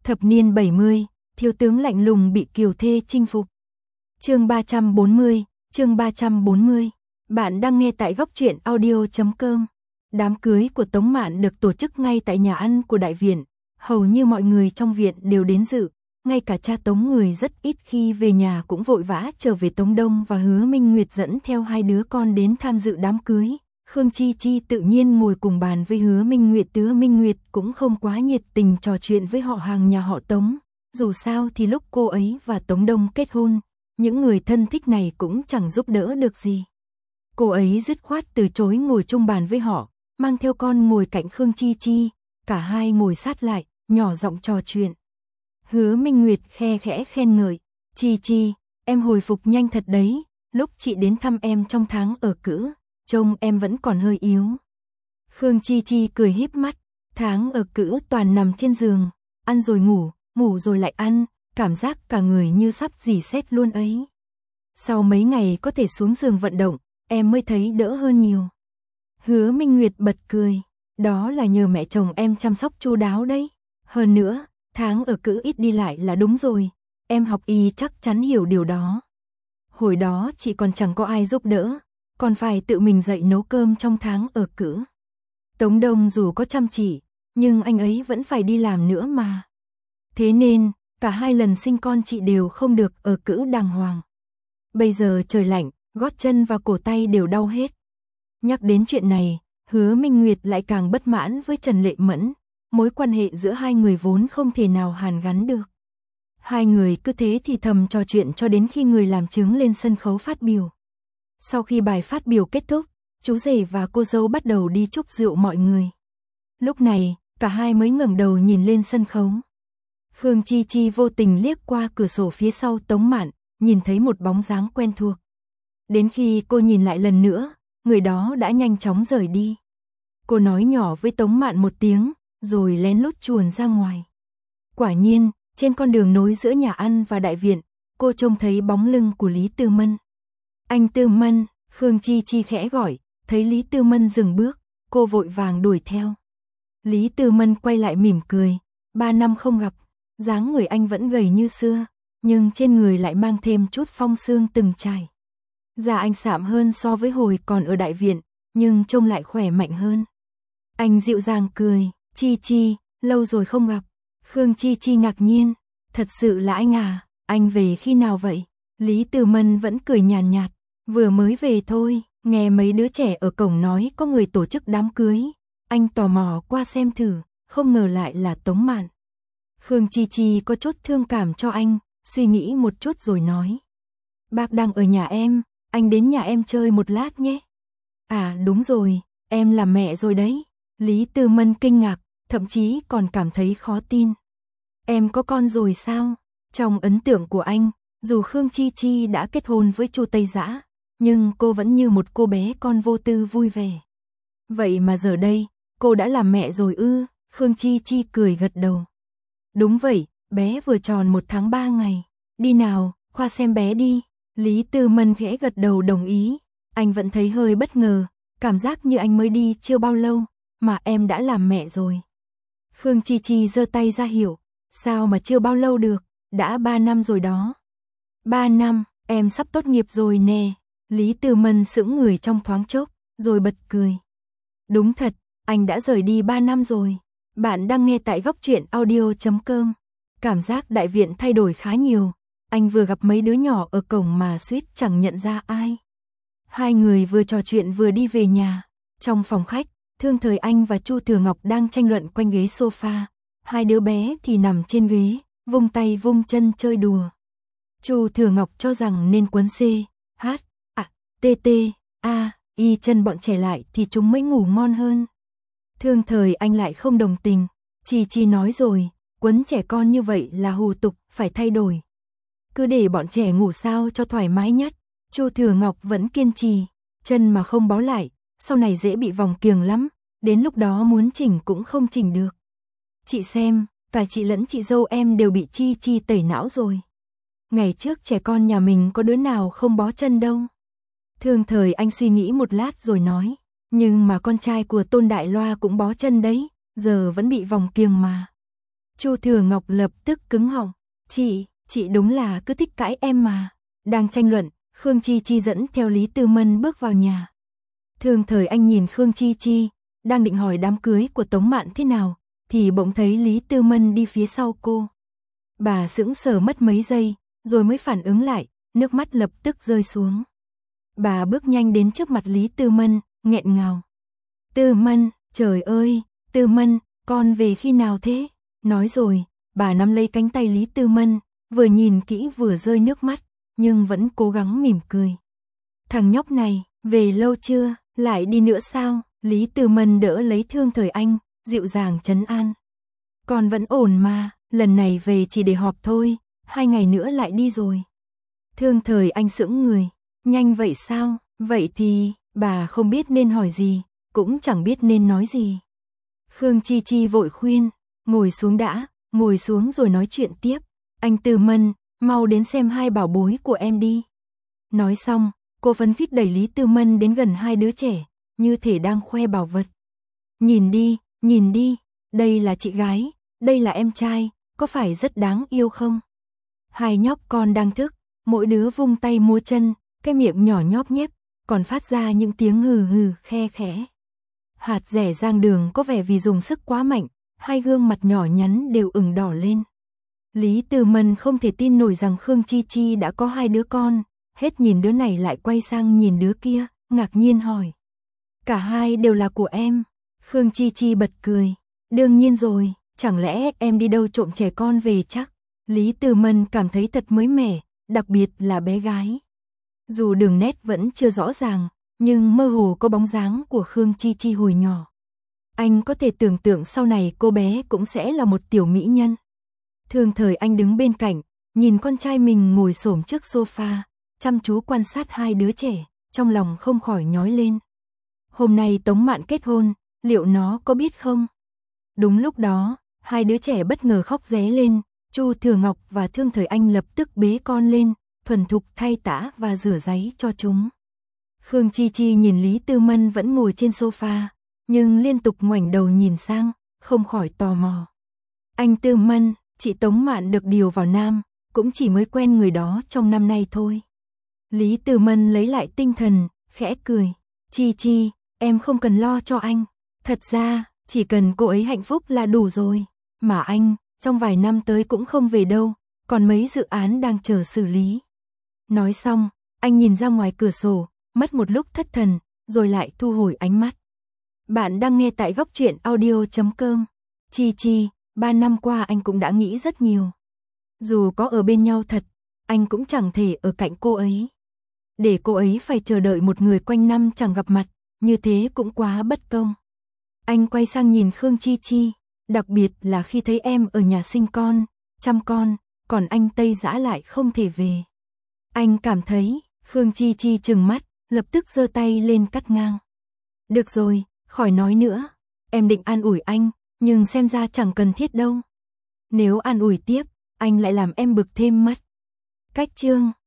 Thập niên 70, thiếu tướng lạnh lùng bị kiều thê chinh phục. Chương 340, chương 340. Bạn đang nghe tại góc truyện audio.com. Đám cưới của Tống Mạn được tổ chức ngay tại nhà ăn của đại viện, hầu như mọi người trong viện đều đến dự, ngay cả cha Tống Người rất ít khi về nhà cũng vội vã trở về. Tống Đông và Hứa Minh Nguyệt dẫn theo hai đứa con đến tham dự đám cưới. Khương Chi Chi tự nhiên ngồi cùng bàn với Hứa Minh Nguyệt. Hứa Minh Nguyệt cũng không quá nhiệt tình trò chuyện với họ hàng nhà họ Tống. Dù sao thì lúc cô ấy và Tống Đông kết hôn, những người thân thích này cũng chẳng giúp đỡ được gì. Cô ấy dứt khoát từ chối ngồi chung bàn với họ, mang theo con ngồi cạnh Khương Chi Chi, cả hai ngồi sát lại, nhỏ giọng trò chuyện. Hứa Minh Nguyệt khe khẽ khen ngợi, Chi Chi, em hồi phục nhanh thật đấy, lúc chị đến thăm em trong tháng ở cữ, trông em vẫn còn hơi yếu. Khương Chi Chi cười híp mắt, tháng ở cữ toàn nằm trên giường, ăn rồi ngủ, ngủ rồi lại ăn, cảm giác cả người như sắp rỉ sét luôn ấy. Sau mấy ngày có thể xuống giường vận động, em mới thấy đỡ hơn nhiều. Hứa Minh Nguyệt bật cười, đó là nhờ mẹ chồng em chăm sóc chu đáo đấy. Hơn nữa, tháng ở cữ ít đi lại là đúng rồi, em học y chắc chắn hiểu điều đó. Hồi đó chị còn chẳng có ai giúp đỡ, còn phải tự mình dậy nấu cơm trong tháng ở cữ. Tống Đông dù có chăm chỉ, nhưng anh ấy vẫn phải đi làm nữa mà. Thế nên, cả hai lần sinh con chị đều không được ở cữ đàng hoàng. Bây giờ trời lạnh, gót chân và cổ tay đều đau hết. Nhắc đến chuyện này, Hứa Minh Nguyệt lại càng bất mãn với Trần Lệ Mẫn, mối quan hệ giữa hai người vốn không thể nào hàn gắn được. Hai người cứ thế thì thầm trò chuyện cho đến khi người làm chứng lên sân khấu phát biểu. Sau khi bài phát biểu kết thúc, chú rể và cô dâu bắt đầu đi chúc rượu mọi người. Lúc này, cả hai mới ngẩng đầu nhìn lên sân khấu. Khương Chi Chi vô tình liếc qua cửa sổ phía sau Tống Mạn, nhìn thấy một bóng dáng quen thuộc. Đến khi cô nhìn lại lần nữa, người đó đã nhanh chóng rời đi. Cô nói nhỏ với Tống Mạn một tiếng, rồi lén lút chuồn ra ngoài. Quả nhiên, trên con đường nối giữa nhà ăn và đại viện, cô trông thấy bóng lưng của Lý Tư Mân. Anh Tư Mân, Khương Chi Chi khẽ gọi, thấy Lý Tư Mân dừng bước, cô vội vàng đuổi theo. Lý Tư Mân quay lại mỉm cười, 3 năm không gặp, dáng người anh vẫn gầy như xưa, nhưng trên người lại mang thêm chút phong sương từng trải. Da anh sạm hơn so với hồi còn ở đại viện, nhưng trông lại khỏe mạnh hơn. Anh dịu dàng cười, Chi Chi, lâu rồi không gặp. Khương Chi Chi ngạc nhiên, thật sự là anh à, anh về khi nào vậy? Lý Tư Mân vẫn cười nhàn nhạt, vừa mới về thôi, nghe mấy đứa trẻ ở cổng nói có người tổ chức đám cưới. Anh tò mò qua xem thử, không ngờ lại là Tống Mạn. Khương Chi Chi có chút thương cảm cho anh, suy nghĩ một chút rồi nói. Bác đang ở nhà em, anh đến nhà em chơi một lát nhé. À đúng rồi, em là mẹ rồi đấy. Lý Tư Mân kinh ngạc, thậm chí còn cảm thấy khó tin. Em có con rồi sao? Trong ấn tượng của anh, dù Khương Chi Chi đã kết hôn với Chu Tây Dã, nhưng cô vẫn như một cô bé con vô tư vui vẻ. Vậy mà giờ đây, cô đã làm mẹ rồi ư? Khương Chi Chi cười gật đầu. Đúng vậy, bé vừa tròn 1 tháng 3 ngày. Đi nào, qua xem bé đi. Lý Tư Mân khẽ gật đầu đồng ý. Anh vẫn thấy hơi bất ngờ, cảm giác như anh mới đi chưa bao lâu, mà em đã làm mẹ rồi. Khương Chi Chi giơ tay ra hiệu, sao mà chưa bao lâu được, đã 3 năm rồi đó. 3 năm, em sắp tốt nghiệp rồi nè. Lý Tư Mân sững người trong thoáng chốc, rồi bật cười. Đúng thật, anh đã rời đi 3 năm rồi. Bạn đang nghe tại góc truyện audio.com. Cảm giác đại viện thay đổi khá nhiều. Anh vừa gặp mấy đứa nhỏ ở cổng mà suýt chẳng nhận ra ai. Hai người vừa trò chuyện vừa đi về nhà. Trong phòng khách, Thương Thời Anh và Chu Thừa Ngọc đang tranh luận quanh ghế sofa. Hai đứa bé thì nằm trên ghế, vung tay vung chân chơi đùa. Chu Thừa Ngọc cho rằng nên quấn C, H, A, T, T, A, Y chân bọn trẻ lại thì chúng mới ngủ ngon hơn. Thương Thời Anh lại không đồng tình. Chi nói rồi, quấn trẻ con như vậy là hù tục, phải thay đổi. Cứ để bọn trẻ ngủ sao cho thoải mái nhất. Chu Thừa Ngọc vẫn kiên trì, chân mà không bó lại, sau này dễ bị vòng kiềng lắm, đến lúc đó muốn chỉnh cũng không chỉnh được. Chị xem, cả chị lẫn chị dâu em đều bị Chi tẩy não rồi. Ngày trước trẻ con nhà mình có đứa nào không bó chân đâu. Thương Thời Anh suy nghĩ một lát rồi nói, nhưng mà con trai của Tôn Đại Loa cũng bó chân đấy, giờ vẫn bị vòng kiềng mà. Chu Thừa Ngọc lập tức cứng họng. Chị đúng là cứ thích cãi em mà. Đang tranh luận, Khương Chi Chi dẫn theo Lý Tư Mân bước vào nhà. Thương Thời Anh nhìn Khương Chi Chi, đang định hỏi đám cưới của Tống Mạn thế nào, thì bỗng thấy Lý Tư Mân đi phía sau cô. Bà sững sờ mất mấy giây, rồi mới phản ứng lại, nước mắt lập tức rơi xuống. Bà bước nhanh đến trước mặt Lý Tư Mân, nghẹn ngào. Tư Mân, trời ơi, Tư Mân, con về khi nào thế? Nói rồi, bà nắm lấy cánh tay Lý Tư Mân, vừa nhìn kỹ vừa rơi nước mắt, nhưng vẫn cố gắng mỉm cười. Thằng nhóc này, về lâu chưa, lại đi nữa sao? Lý Tư Mân đỡ lấy Thương Thời Anh, dịu dàng trấn an. Con vẫn ổn mà, lần này về chỉ để họp thôi, 2 ngày nữa lại đi rồi. Thương Thời Anh sững người, nhanh vậy sao? Vậy thì, bà không biết nên hỏi gì, cũng chẳng biết nên nói gì. Khương Chi Chi vội khuyên, ngồi xuống đã, ngồi xuống rồi nói chuyện tiếp. Anh Tư Mân, mau đến xem 2 bảo bối của em đi. Nói xong, cô phấn khích đẩy Lý Tư Mân đến gần 2 đứa trẻ, như thể đang khoe bảo vật. Nhìn đi, đây là chị gái, đây là em trai, có phải rất đáng yêu không? 2 nhóc con đang thức, mỗi đứa vung tay múa chân, cái miệng nhỏ nhóp nhép, còn phát ra những tiếng hừ hừ khe khẽ. Hạt dẻ Giang Đường có vẻ vì dùng sức quá mạnh, 2 gương mặt nhỏ nhắn đều ửng đỏ lên. Lý Tư Mân không thể tin nổi rằng Khương Chi Chi đã có 2 đứa con, hết nhìn đứa này lại quay sang nhìn đứa kia, ngạc nhiên hỏi. Cả 2 đều là của em. Khương Chi Chi bật cười. Đương nhiên rồi, chẳng lẽ em đi đâu trộm trẻ con về chắc? Lý Tư Mân cảm thấy thật mới mẻ, đặc biệt là bé gái. Dù đường nét vẫn chưa rõ ràng, nhưng mơ hồ có bóng dáng của Khương Chi Chi hồi nhỏ. Anh có thể tưởng tượng sau này cô bé cũng sẽ là một tiểu mỹ nhân. Thương Thời Anh đứng bên cạnh, nhìn con trai mình ngồi xổm trước sofa, chăm chú quan sát 2 đứa trẻ, trong lòng không khỏi nhói lên. Hôm nay Tống Mạn kết hôn, liệu nó có biết không? Đúng lúc đó, 2 đứa trẻ bất ngờ khóc ré lên, Chu Thừa Ngọc và Thương Thời Anh lập tức bế con lên, thuần thục thay tã và rửa ráy cho chúng. Khương Chi Chi nhìn Lý Tư Mân vẫn ngồi trên sofa, nhưng liên tục ngoảnh đầu nhìn sang, không khỏi tò mò. Anh Tư Mân, chị Tống Mạn được điều vào Nam, cũng chỉ mới quen người đó trong năm nay thôi. Lý Tư Mân lấy lại tinh thần, khẽ cười. Chi Chi, em không cần lo cho anh. Thật ra, chỉ cần cô ấy hạnh phúc là đủ rồi. Mà anh, trong vài năm tới cũng không về đâu, còn mấy dự án đang chờ xử lý. Nói xong, anh nhìn ra ngoài cửa sổ, mất một lúc thất thần, rồi lại thu hồi ánh mắt. Bạn đang nghe tại góc truyện audio.com. Chi Chi, 3 năm qua anh cũng đã nghĩ rất nhiều. Dù có ở bên nhau thật, anh cũng chẳng thể ở cạnh cô ấy. Để cô ấy phải chờ đợi một người quanh năm chẳng gặp mặt, như thế cũng quá bất công. Anh quay sang nhìn Khương Chi Chi, đặc biệt là khi thấy em ở nhà sinh con, chăm con, còn anh Tây Dã lại không thể về. Anh cảm thấy, Khương Chi Chi trừng mắt, lập tức giơ tay lên cắt ngang. Được rồi, khỏi nói nữa, em định an ủi anh, nhưng xem ra chẳng cần thiết đâu. Nếu an ủi tiếp, anh lại làm em bực thêm mất. Cách chương